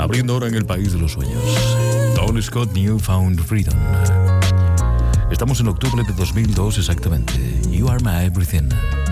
Abriendo ahora en el país de los sueños. Don Scott, New Found Freedom. Estamos en octubre de 2002 exactamente. You are my everything.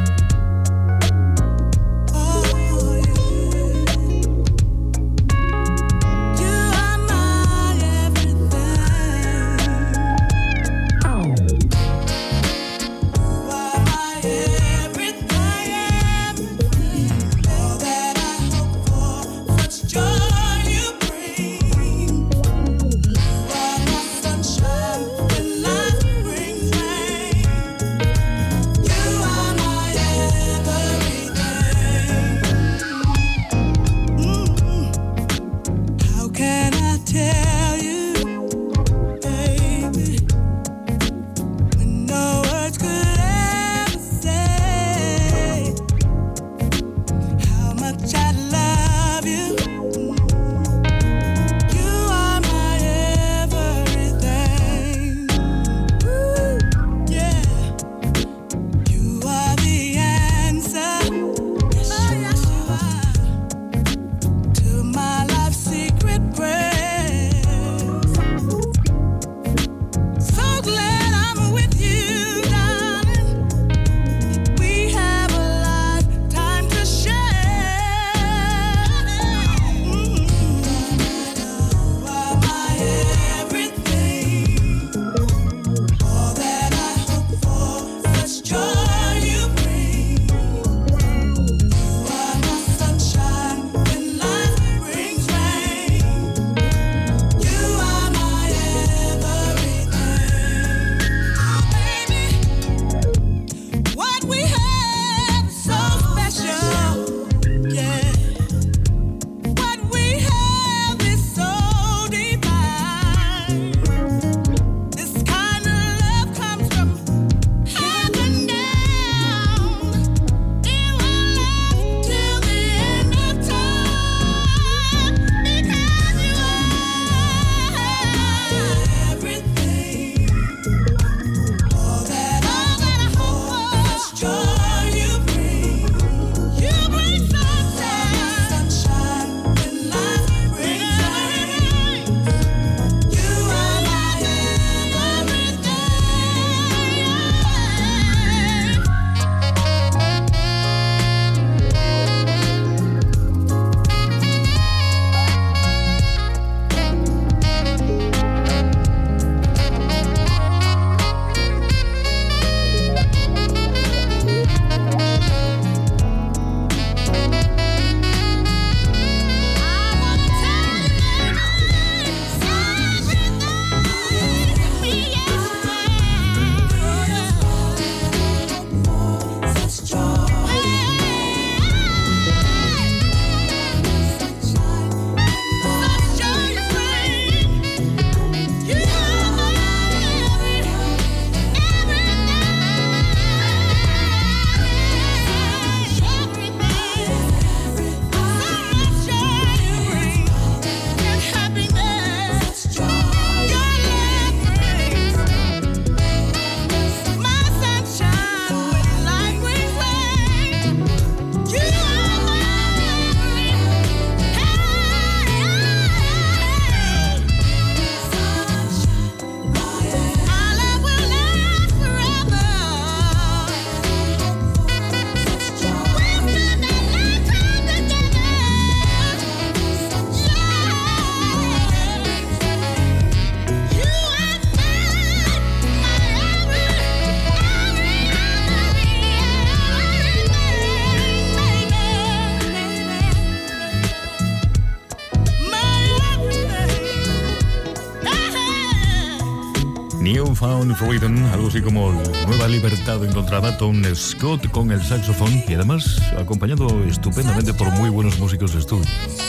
New Found Freedom, algo así como Nueva Libertad Encontrada, Don Scott con el saxofón y además acompañado estupendamente por muy buenos músicos de estudio.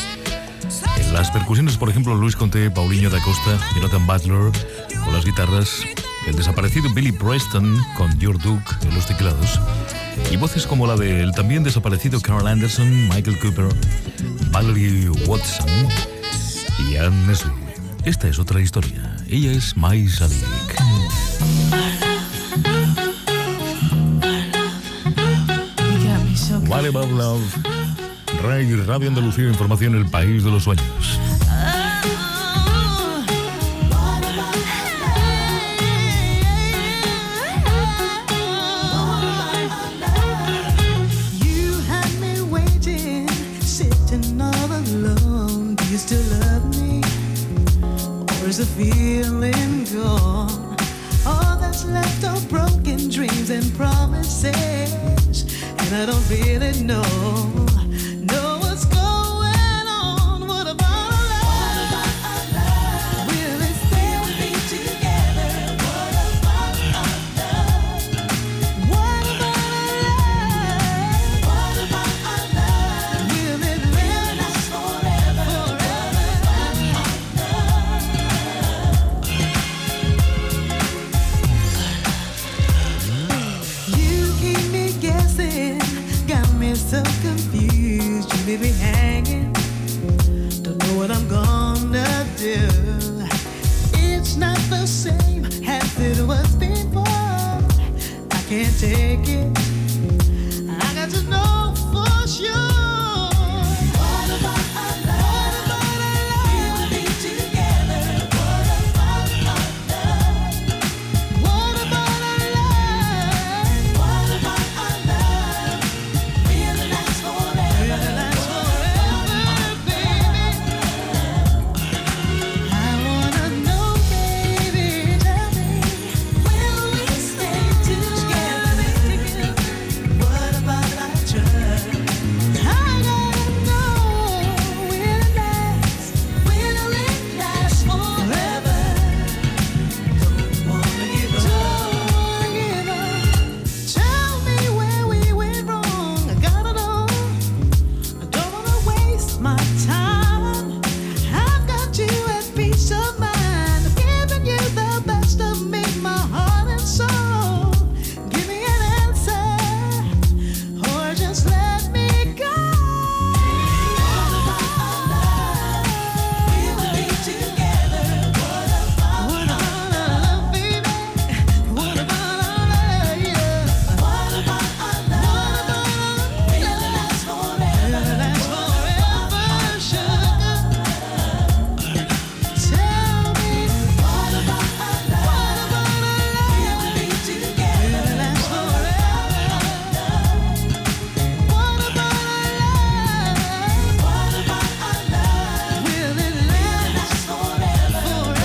En las percusiones, por ejemplo, Luis Conté, Paulinho da Costa, Jonathan Butler con las guitarras, el desaparecido Billy Preston con George Duke en los teclados y voces como la del también desaparecido Carl Anderson, Michael Cooper, Valerie Watson y Anne Nesby. Esta es otra historia. Ella es Mai Sadik. What About Love. Radio Andalucía, información, el país de los sueños. still love me? Or is the feeling gone? All that's left are broken dreams and promises, and I don't really know what's going on. What about our love? Will it still be together? What about our love? What about our love? What about our love? Will it last forever? You keep me guessing, got me so confused. You leave me hanging, don't know what I'm gonna do. It's not the same as it was before. I can't take it, I got to know for sure. What about our love? What about our love? We'll be together. What about our love? What about our love? What about our love? Will it last forever? Will it last forever, baby? I wanna know, baby, tell me, will we stay together? What about our trust? I gotta know, will it last? Will it last forever? Don't wanna give up. Don't wanna give up. Tell me where we went wrong. I gotta know. I don't wanna waste my time. I've got you at peace of mind. I'm giving you the best of me, my heart and soul. Give me an answer, or just let me go. What about our love? We'll be together. What about our love, baby? What about our love? Yeah. What about our love? Will it last forever? Will it last forever, sugar? Tell me, what about our love? What about our love? We'll be together. Will it last forever? What about our love? What about our love? Will it last forever?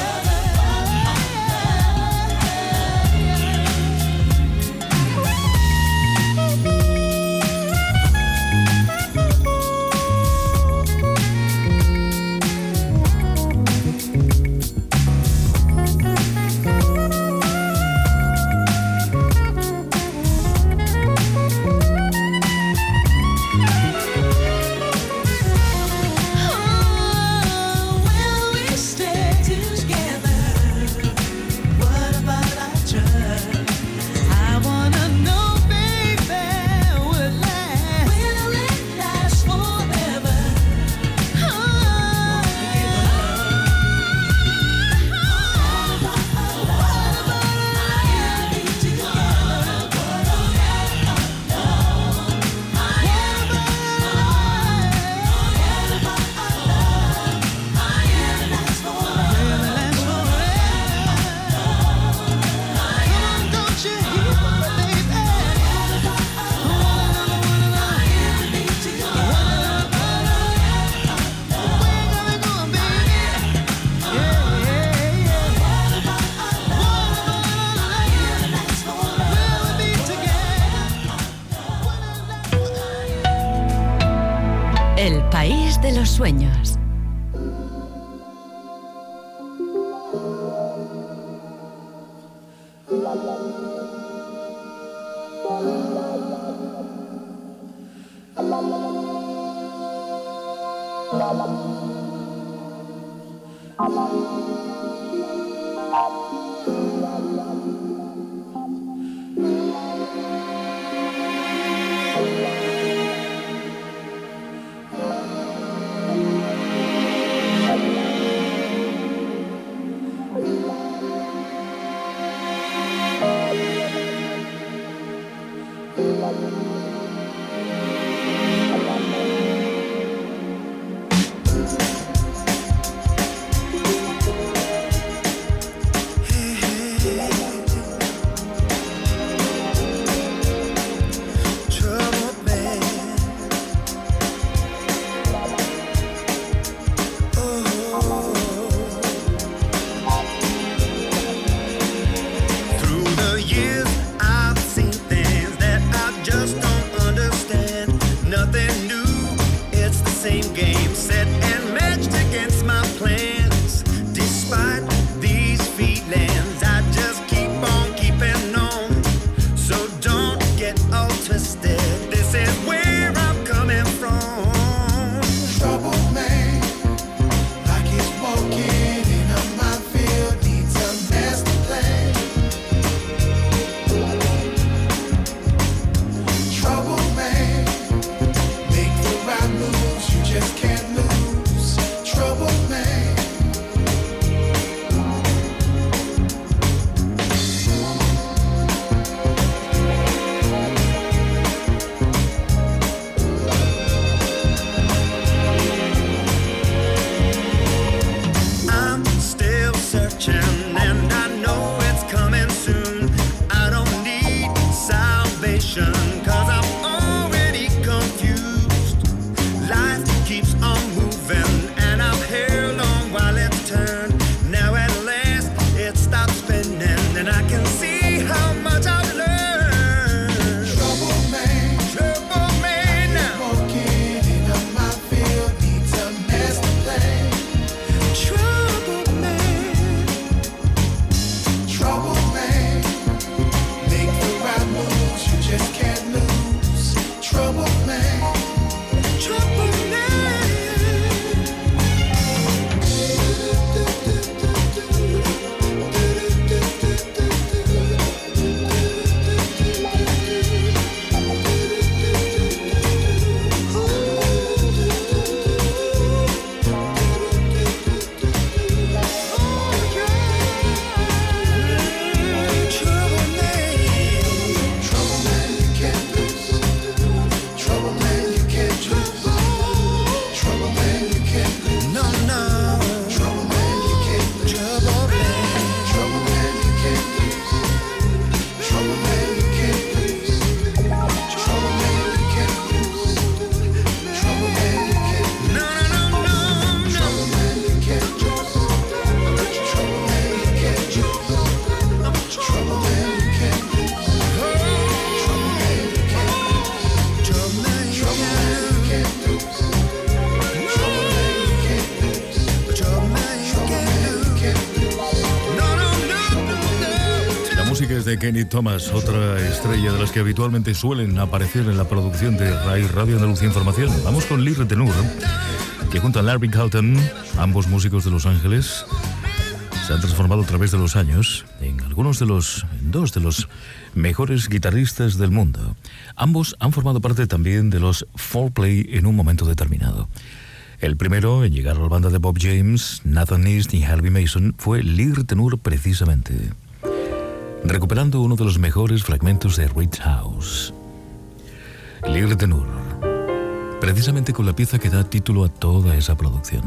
Will we stay together? What about our trust? I wanna know, baby, will it last? Will it last forever? El país de los sueños. same game, set and matched against my plans. Despite these feelings, I just keep on keeping on. So don't get all twisted, this is where I'm coming from. Trouble man, like he's walking in a minefield, needs a master plan. Trouble man, make the right moves, you just can't lose. Trouble man. I'm still searching and I know it's coming soon. I don't need salvation cause I'm already confused. Life keeps on moving and I've held on while it's turned. Now at last it stops spinning and I can see how much I've learned. Trouble man, Trouble man now. walking in a minefield, needs a master plan. Trouble man. Trouble man, make the right moves, you just can't lose. Trouble man. Trouble man. Trouble man, you can't lose. Trouble man, you can't lose. Trouble man, you can't lose. No, no. Trouble man, you can't lose. Trouble man. Trouble man, you can't lose. Trouble man, you can't lose. Trouble man, you can't lose. Trouble man, you can't lose. No, no, no, no, no. Trouble man, you can't lose. Trouble man, you can't lose. Trouble man, you can't lose. Trouble man, you can't lose. Trouble man, you Trouble man, you can't lose. Trouble man, you can't lose. Trouble man, you Trouble man, you can't lose. No, no, no, no, no. La música es de Kenny Thomas, otra estrella de las que habitualmente suelen aparecer en la producción de RAI Radio Andalucía Información. Vamos con Lee Retenur, que junto a Larry Carlton, ambos músicos de Los Ángeles, se han transformado a través de los años en dos de los mejores guitarristas del mundo. Ambos han formado parte también de los Fourplay en un momento determinado. El primero en llegar a la banda de Bob James, Nathan East y Harvey Mason fue Lee Retenur precisamente, recuperando uno de los mejores fragmentos de Rich House. Lee Retenur, precisamente con la pieza que da título a toda esa producción.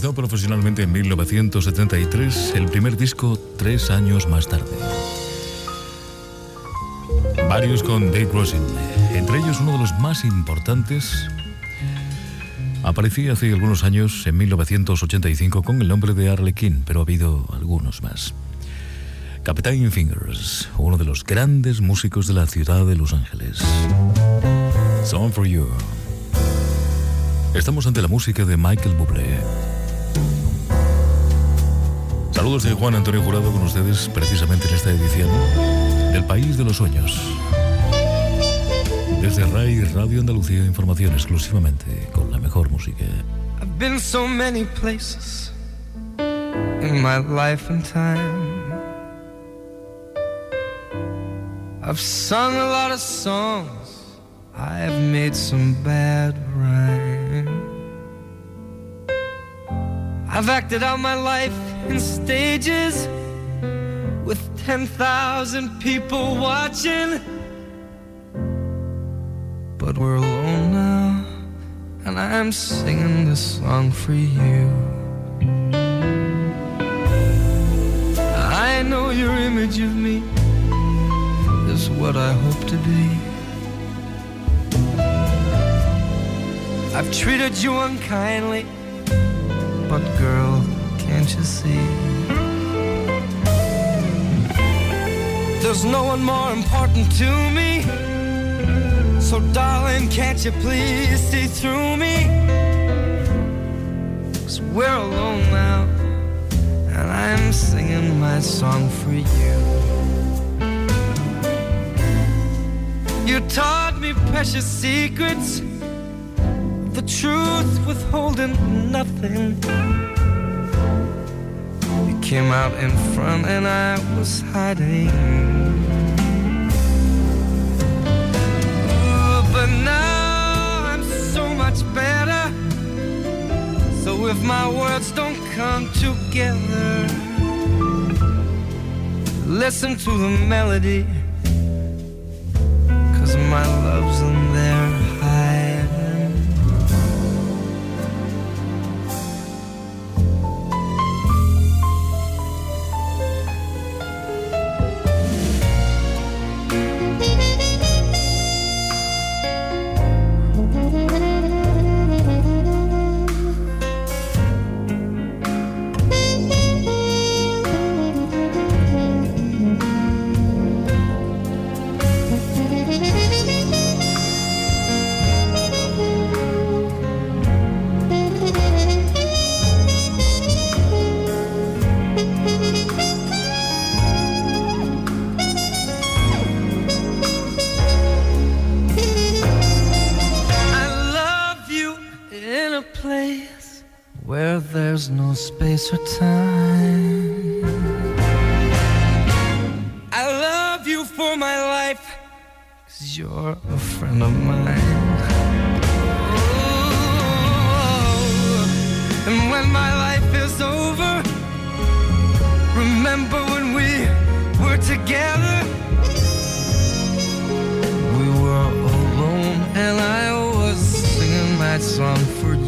Comenzó profesionalmente en 1973, el primer disco 3 años más tarde. Varios con Dave Grossing, entre ellos uno de los más importantes. Aparecía hace algunos años, en 1985, con el nombre de Arlequín, pero ha habido algunos más. Captain Fingers, uno de los grandes músicos de la ciudad de Los Ángeles. Song for You. Estamos ante la música de Michael Bublé. Saludos de Juan Antonio Jurado con ustedes, precisamente en esta edición del País de los Sueños. Desde RAI Radio Andalucía, información exclusivamente con la mejor música. I've been so many places in my life and time. I've sung a lot of songs, I've made some bad rhyme. I've acted out my life in stages with 10,000 people watching. But we're alone now, and I'm singing this song for you. I know your image of me is what I hope to be. I've treated you unkindly, but girl, can't you see? There's no one more important to me. So darling, can't you please see through me? 'Cause we're alone now, and I'm singing my song for you. You taught me precious secrets, the truth withholding nothing. You came out in front and I was hiding. But now I'm so much better. So if my words don't come together, listen to the melody, 'cause my love's in there hiding. There's no space or time. I love you for my life, 'cause you're a friend of mine. Oh, and when my life is over, remember when we were together. We were alone and I was singing my song for you.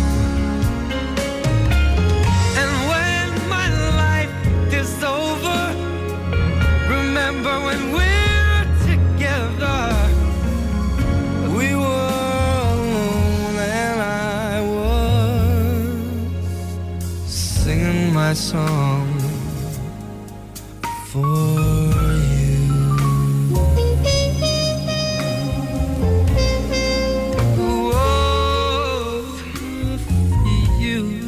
Over. Remember when we were together, we were alone and I was singing my song for you. Oh, for you.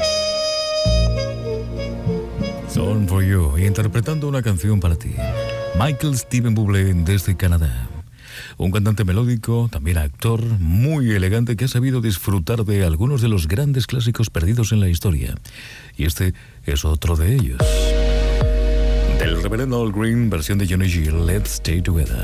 Interpretando una canción para ti. Michael Steven Bublé desde Canadá. Un cantante melódico, también actor, muy elegante que ha sabido disfrutar de algunos de los grandes clásicos perdidos en la historia. Y este es otro de ellos. Del reverendo Al Green, versión de Johnny Gill, Let's Stay Together.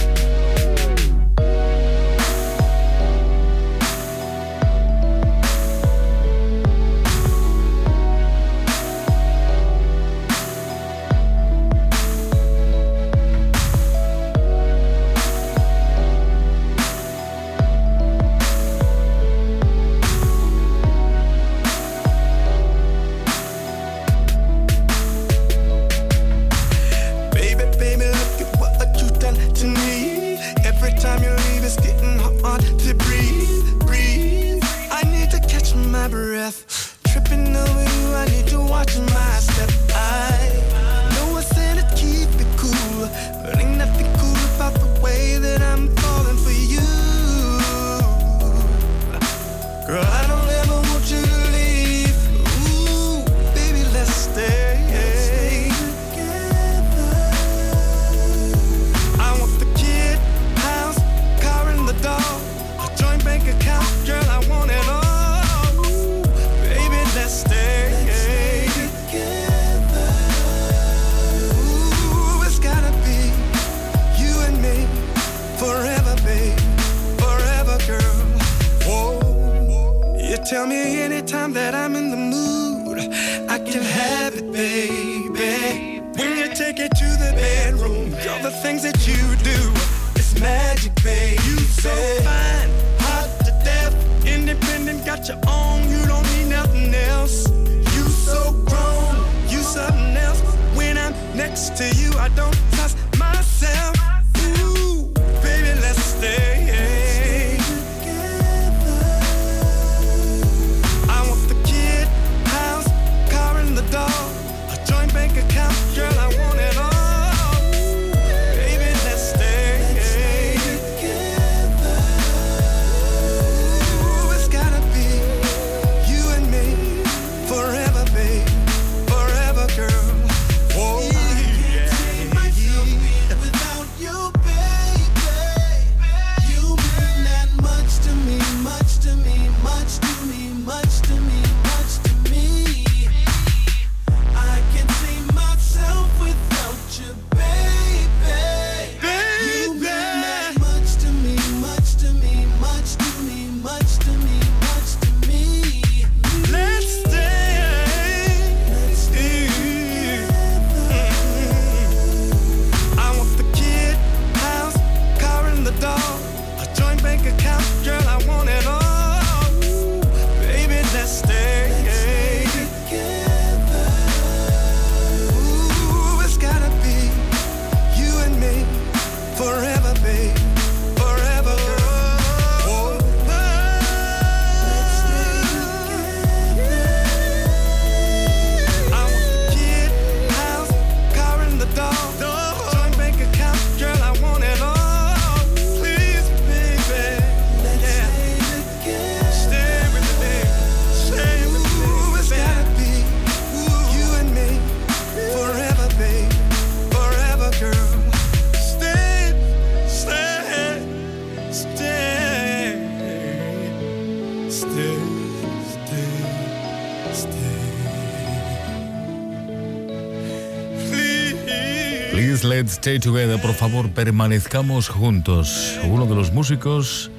Let's Stay Together, por favor, permanezcamos juntos. Uno de los músicos,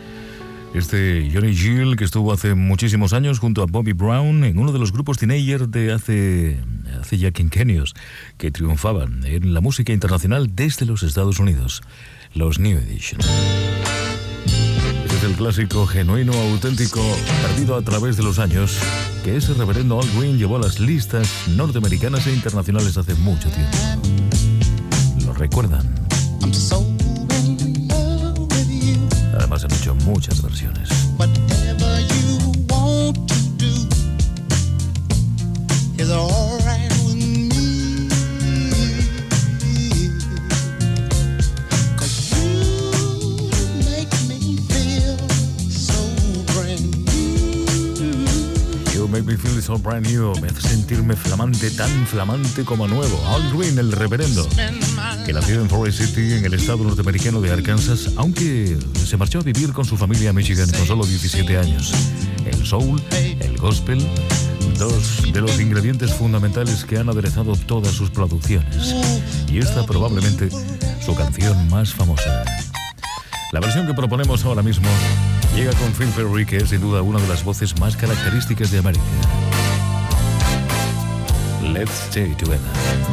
Johnny Gill, que estuvo hace muchísimos años junto a Bobby Brown en uno de los grupos teenager de hace ya quinquenios, que triunfaban en la música internacional desde los Estados Unidos, los New Edition. Este es el clásico genuino, auténtico, perdido a través de los años, que ese reverendo Al Green llevó a las listas norteamericanas e internacionales hace mucho tiempo. ¿Recuerdan? Además han hecho muchas versiones. Whatever you want to do is all right with me. 'Cause you make me feel so brand new. You make me feel so brand new. Me hace sentirme flamante, tan flamante como nuevo. Al Green, el reverendo, que nació en Forest City, en el estado norteamericano de Arkansas, aunque se marchó a vivir con su familia a Michigan con solo 17 años. El soul, el gospel, dos de los ingredientes fundamentales que han aderezado todas sus producciones. Y esta probablemente su canción más famosa. La versión que proponemos ahora mismo llega con Phil Perry, que es sin duda una de las voces más características de América. Let's Stay Together.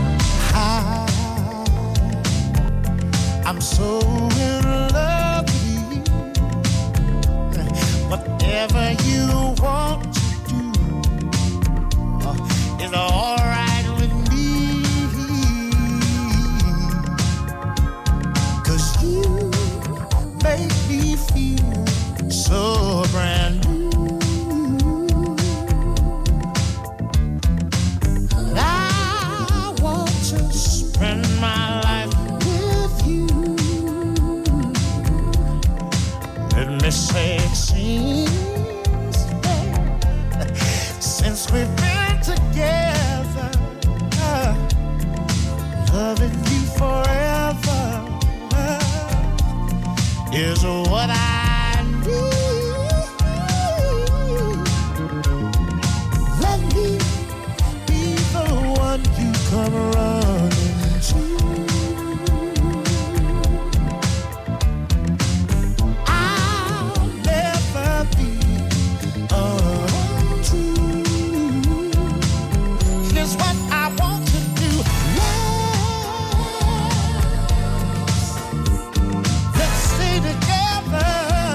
I'm so in love with you. Whatever you want to do is all right with me. 'Cause you make me feel so brand new. I want to spend my life with you. Let me say it seems since we've been together, loving you forever is what I need. Let me be the one you come running to. I'll never be untrue. Here's what I want to do. Let's stay together,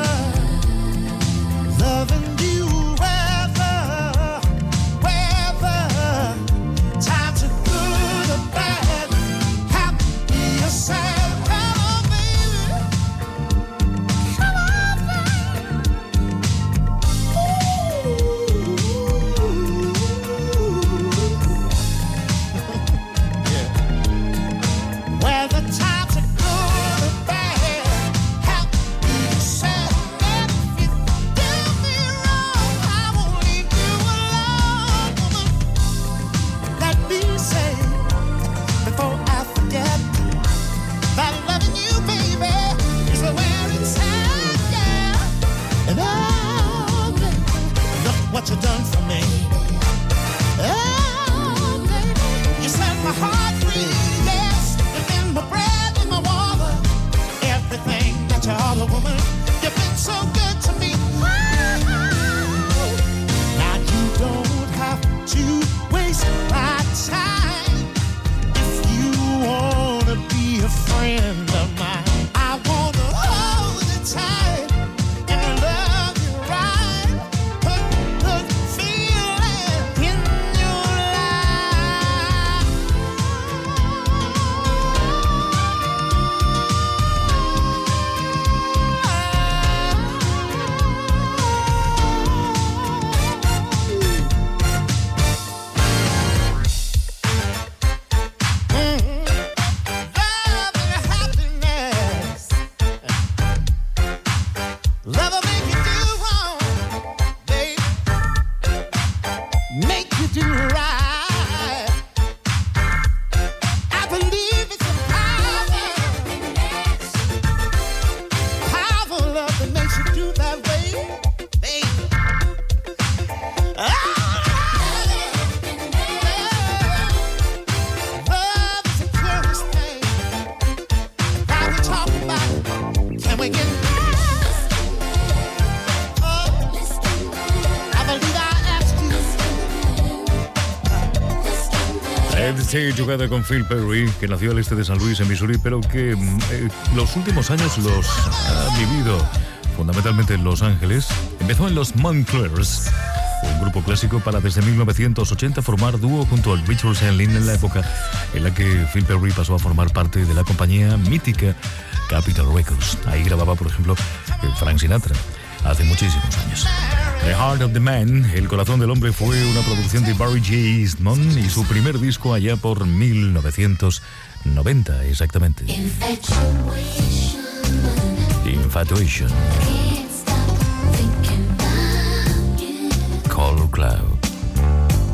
loving you wherever times are good or bad, happy or sad. Come on, baby, come on, baby. Whether times are good or bad, happy or sad. And if you do me wrong, I won't leave you alone, woman. Let me say before I forget that loving you, baby, is where it's at, yeah. And oh, baby, look what you done for me. Oh, baby, you set my heart free, yes. In my bread, in my water, everything that you are, a woman. You've been so good to me. Now you don't have to waste my time. If you wanna be a friend of mine, I wanna hold you tight and love you right. Put good feeling in your life. Love and happiness. Love will make you do wrong, babe. Make you do right. I believe it's a powerful love that makes you do that way, baby. Love is a curious thing. Why we talk about it? Can we get lost? I believe I asked you. Let's Stay Together con Phil Perry, que nació al este de San Luis, en Missouri, pero que los últimos años los ha vivido fundamentalmente en Los Ángeles. Empezó en los Montclairs, un grupo clásico, para desde 1980 formar dúo junto al Richard Sandlin, en la época en la que Phil Perry pasó a formar parte de la compañía mítica Capitol Records. Ahí grababa, por ejemplo, Frank Sinatra, hace muchísimos años. The Heart of the Man, El corazón del hombre, fue una producción de Barry J. Eastman y su primer disco allá por 1990, exactamente. Infatuation. Cold Cloud.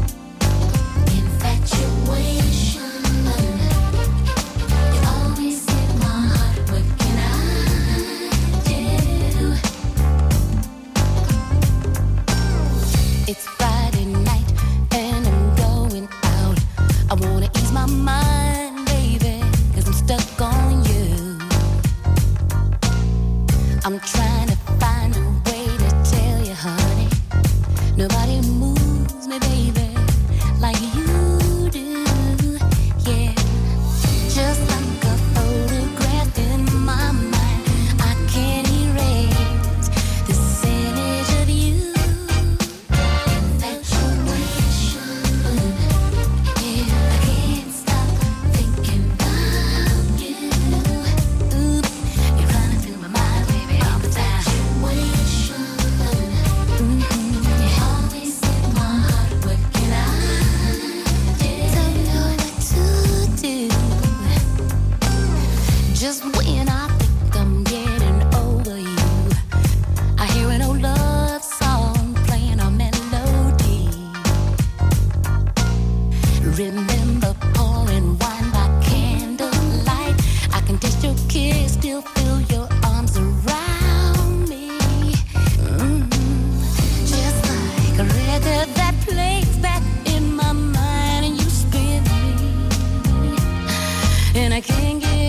Remember pouring wine by candlelight. I can taste your kiss, still feel your arms around me. Just like a record that plays back in my mind, and you spin me, and I can't get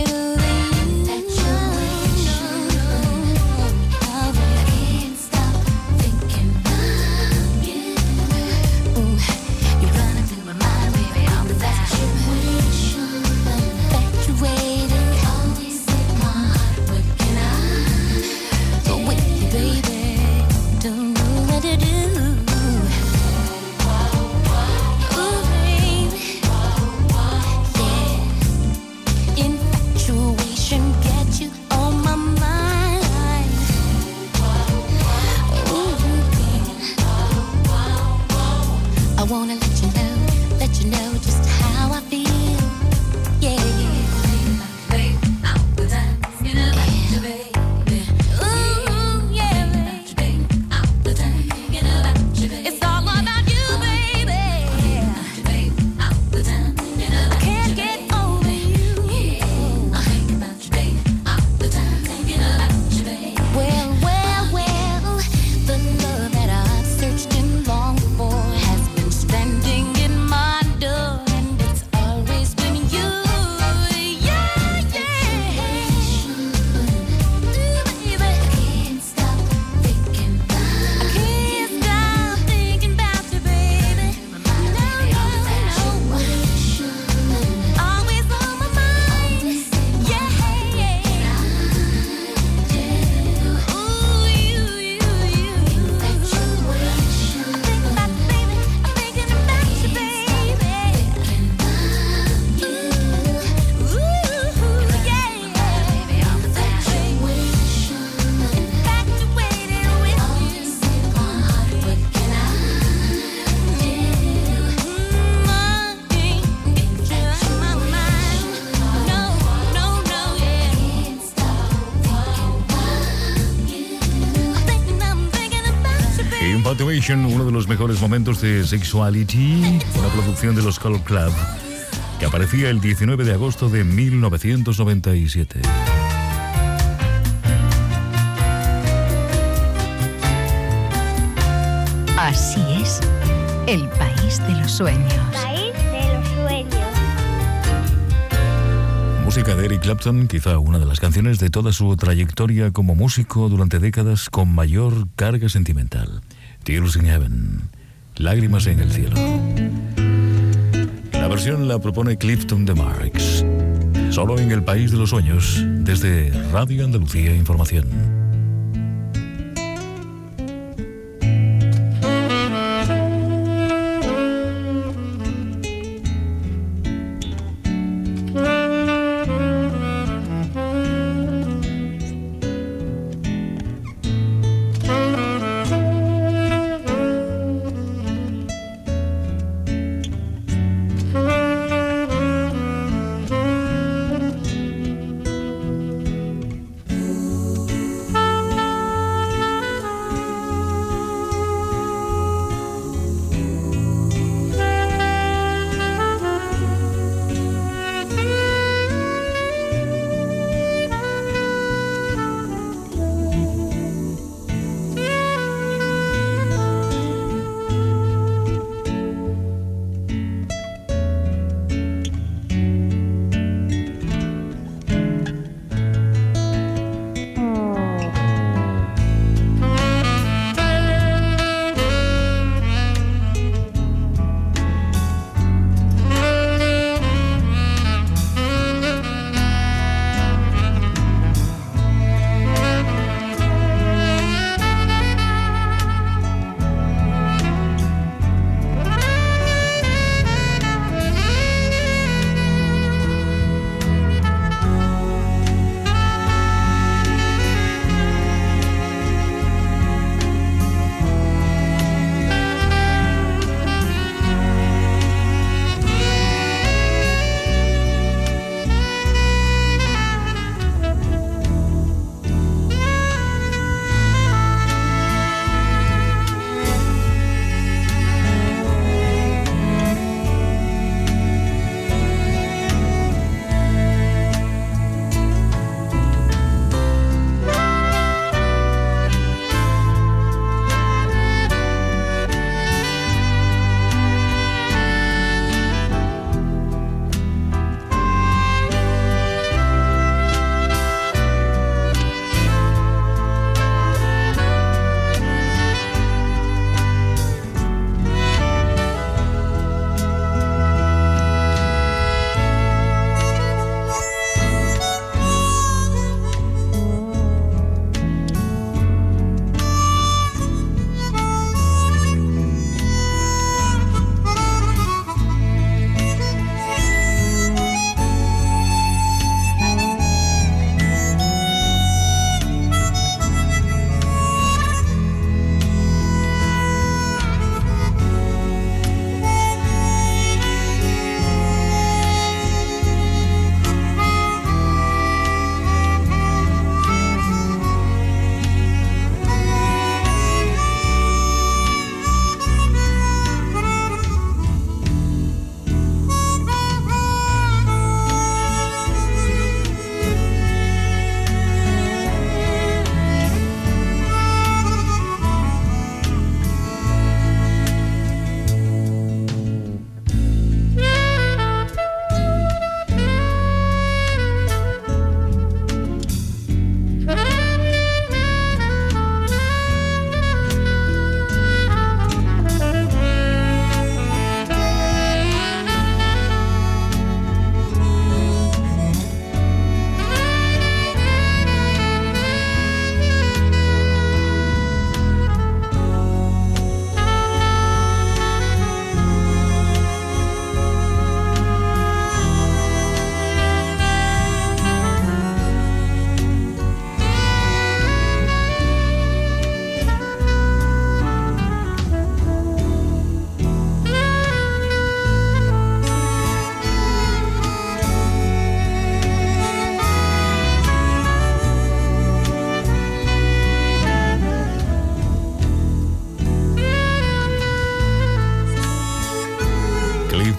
uno de los mejores momentos de Sexuality, una producción de los Color Club, que aparecía el 19 de agosto de 1997. Así es, el país de los sueños. País de los sueños. Música de Eric Clapton, quizá una de las canciones de toda su trayectoria como músico durante décadas con mayor carga sentimental. Tears in Heaven, Lágrimas en el cielo. La versión la propone Clifton de Marx, solo en el país de los sueños, desde Radio Andalucía Información.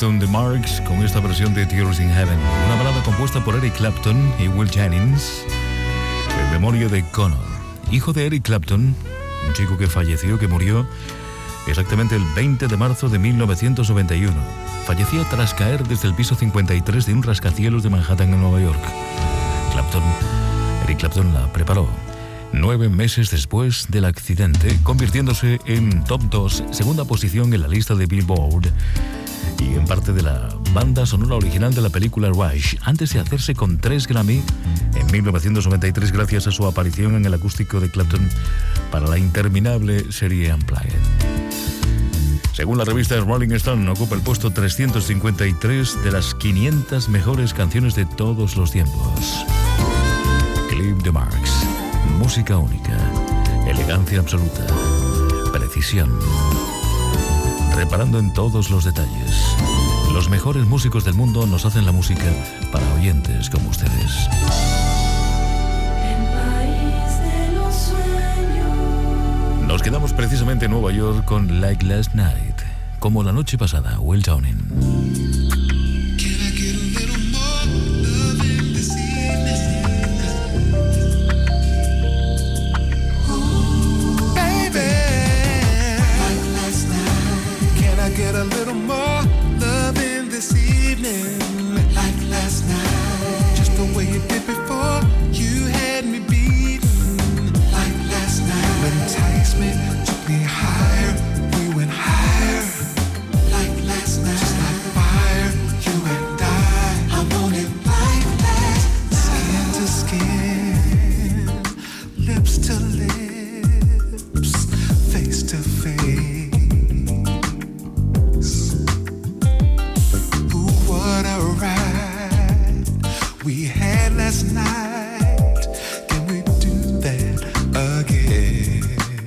Clapton, The Marks, con esta versión de Tears in Heaven, una balada compuesta por Eric Clapton y Will Jennings en memoria de Connor, hijo de Eric Clapton, un chico que falleció, que murió exactamente el 20 de marzo de 1991. Fallecía tras caer desde el piso 53 de un rascacielos de Manhattan en Nueva York. Eric Clapton la preparó 9 meses después del accidente, convirtiéndose en top 2, segunda posición en la lista de Billboard y en parte de la banda sonora original de la película Rush, antes de hacerse con 3 Grammy en 1993 gracias a su aparición en el acústico de Clapton para la interminable serie Unplugged. Según la revista Rolling Stone, ocupa el puesto 353 de las 500 mejores canciones de todos los tiempos. Clip the Marks. Música única, elegancia absoluta, precisión, reparando en todos los detalles. Los mejores músicos del mundo nos hacen la música para oyentes como ustedes. Nos quedamos precisamente en Nueva York con Like Last Night, como la noche pasada, Will Downing. Get a little more loving this evening, like last night. Just the way you did before, you had me beaten, like last night. Enticed me, took me higher, we went higher, like last night. Just like fire, you and I want it like that. Skin to skin, lips to lips, face to face. We had last night, can we do that again?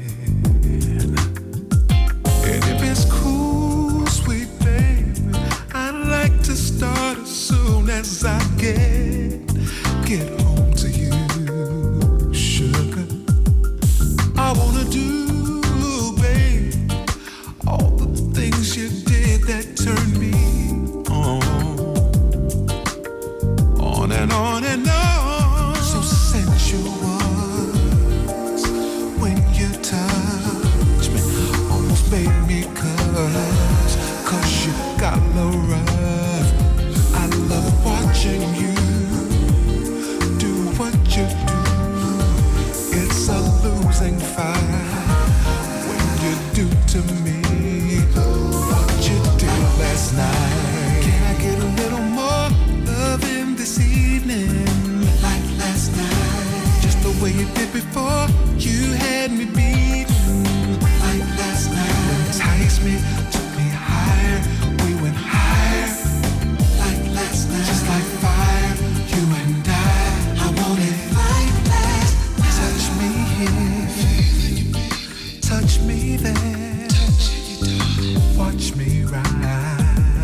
And if it's cool, sweet baby, I'd like to start as soon as I get home to you, sugar. I wanna do, babe, all the things you did that turned me on. On and on, so sensuous when you touch me, almost made me cuss, 'cause you got no rough. I love watching you do what you do. It's a losing fight when you do to me what you did last night. Can I get a little more loving this evening, like last night? Just the way you did before, you had me beaten, like last night. Enticed me, took me higher, we went higher, like last night. Just like fire, you and I want it like that. Touch me here, touch me there, watch me rise.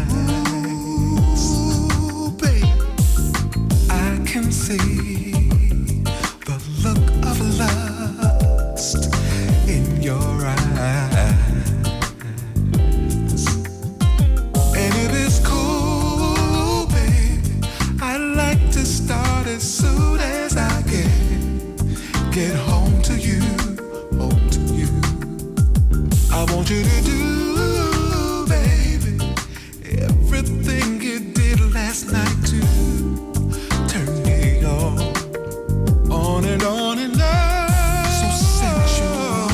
Can see the look of lust in your eyes. And if it's cool, baby, I'd like to start as soon as I get home to you, home to you. I want you to do, baby, everything you did last night too. Turn me on and on and on. So sensuous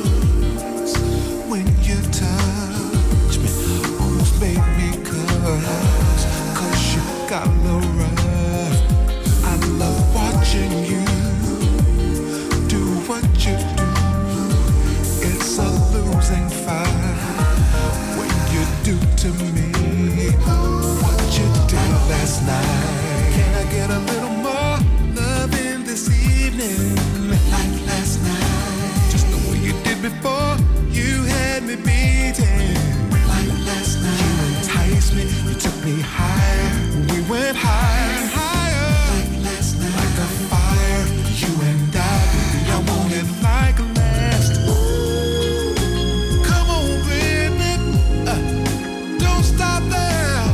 when you touch me, almost made me cuss, 'cause you got no rough. I love watching you do what you do. It's a losing fight when you do to me what you did last night. Can I get a little more loving this evening, like last night? Just the way you did before, you had me beaten, like last night. You enticed me, you took me higher, we went higher and higher, like last night. Like a fire, you and I want it like last. Come on, baby, don't stop there.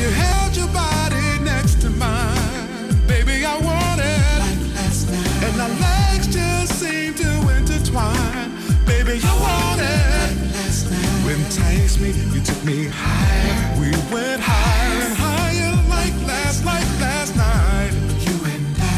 you held your body next to mine, baby, I want it like last night. And our legs just seem to intertwine, baby, you want it like last night. When taste me, you took me higher. We went higher and higher like last night. You and I.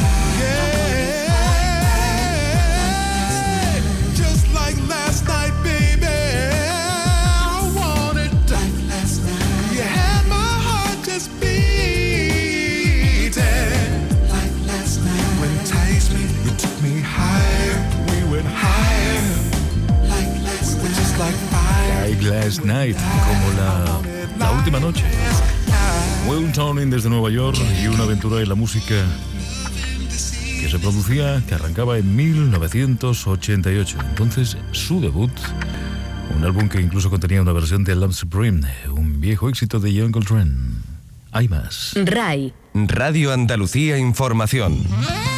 Yeah. Just like last night, baby. I want it like last night. You had my heart just beating like last night. When taste me, you took me higher. We went higher like last night. Just like fire. Like Last Night, como la última noche. Will Turning desde Nueva York y una aventura en la música que se producía, que arrancaba en 1988. Entonces, su debut, un álbum que incluso contenía una versión de Love Supreme, un viejo éxito de John Coltrane. Hay más. RAI. Radio Andalucía Información.